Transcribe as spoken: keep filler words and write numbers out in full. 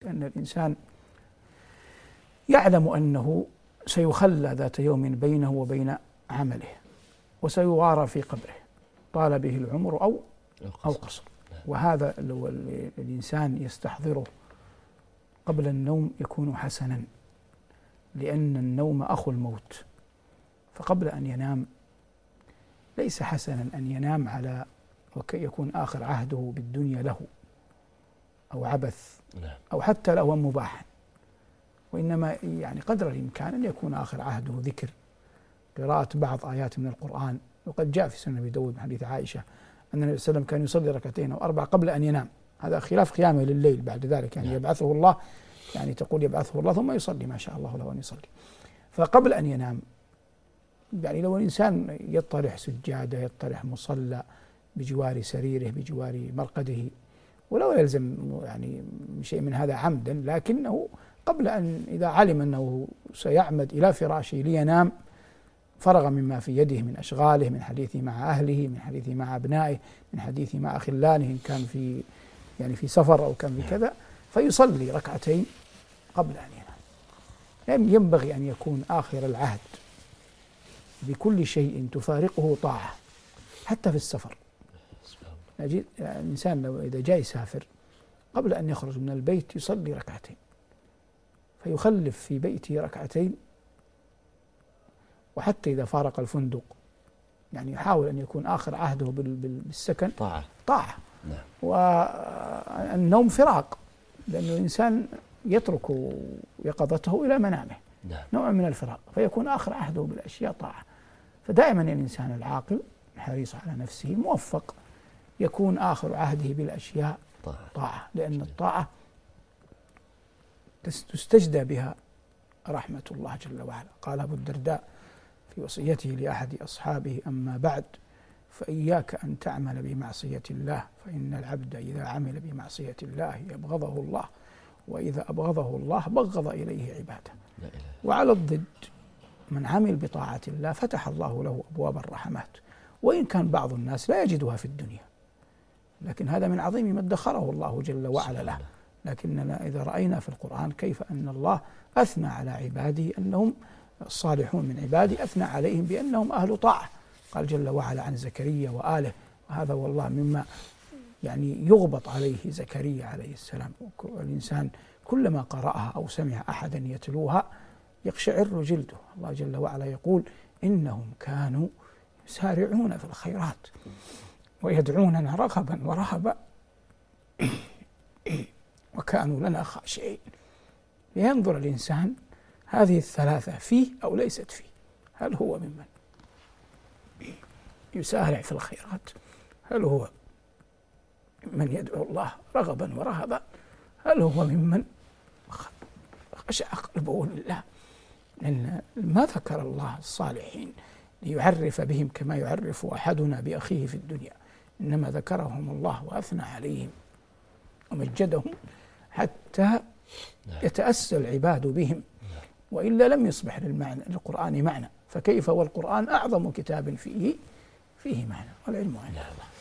أن الإنسان يعلم أنه سيخلى ذات يوم بينه وبين عمله، وسيوارى في قبره طال به العمر أو أو قصر. وهذا لو الإنسان يستحضره قبل النوم يكون حسنا، لأن النوم أخو الموت. فقبل أن ينام ليس حسنا أن ينام على ويكون آخر عهده بالدنيا له أو عبث أو حتى لهوا مباحا، وإنما يعني قدر الإمكان أن يكون آخر عهده ذكر، قراءة بعض آيات من القرآن. وقد جاء في سنن أبي داود من حديث عائشة أن النبي صلى الله عليه وسلم كان يصلي ركعتين أو أربع قبل أن ينام، هذا خلاف قيامه لليل بعد ذلك، يعني يبعثه الله، يعني تقول يبعثه الله ثم يصلي ما شاء الله له أن يصلي. فقبل أن ينام يعني لو الإنسان يطرح سجادة، يطرح مصلى بجوار سريره بجوار مرقده، ولو يلزم يعني شيء من هذا عمدا، لكنه قبل أن إذا علم أنه سيعمد إلى فراشه لينام فرغ مما في يده من أشغاله، من حديثه مع أهله، من حديثه مع أبنائه، من حديثه مع أخلانه إن كان في يعني في سفر أو كان في كذا، فيصلي ركعتين قبل أن ينام. يعني ينبغي أن يكون آخر العهد بكل شيء تفارقه طاعة، حتى في السفر. يعني الإنسان لو إذا جاء يسافر قبل أن يخرج من البيت يصلي ركعتين، فيخلف في بيته ركعتين، وحتى إذا فارق الفندق يعني يحاول أن يكون آخر عهده بالسكن طاعة طاعة نعم. والنوم فراق، لأن الإنسان يترك يقظته إلى منامه نعم. نوع من الفراق، فيكون آخر عهده بالأشياء طاعة. فدائما الإنسان العاقل حريص على نفسه موفق يكون آخر عهده بالأشياء طاعة, طاعة. لأن الطاعة تستجدى بها رحمة الله جل وعلا. قال أبو الدرداء في وصيته لأحد أصحابه: أما بعد فإياك أن تعمل بمعصية الله، فإن العبد إذا عمل بمعصية الله يبغضه الله، وإذا أبغضه الله بغض إليه عباده. وعلى الضد من عمل بطاعة الله فتح الله له أبواب الرحمات، وإن كان بعض الناس لا يجدها في الدنيا، لكن هذا من عظيم ما ادخره الله جل وعلا له. لكننا إذا رأينا في القرآن كيف أن الله أثنى على عباده أنهم الصالحون من عباده، أثنى عليهم بأنهم أهل طاعة. قال جل وعلا عن زكريا وآله، وهذا والله مما يعني يغبط عليه زكريا عليه السلام. الإنسان كلما قرأها أو سمع أحدا يتلوها يقشعر جلده. الله جل وعلا يقول: إنهم كانوا يسارعون في الخيرات ويدعوننا رغبا ورهبا وكانوا لنا خاشعين. ينظر الإنسان هذه الثلاثة فيه أو ليست فيه. هل هو ممن يسارع في الخيرات؟ هل هو من يدعو الله رغبا ورهبا؟ هل هو ممن خشع قلبه لله؟ لأن ما ذكر الله الصالحين ليعرف بهم كما يعرف أحدنا بأخيه في الدنيا، إنما ذكرهم الله وأثنى عليهم ومجدهم حتى يتأسى العباد بهم، وإلا لم يصبح للمعنى للقرآن معنى. فكيف والقرآن أعظم كتاب فيه فيه معنى، والعلم عند الله.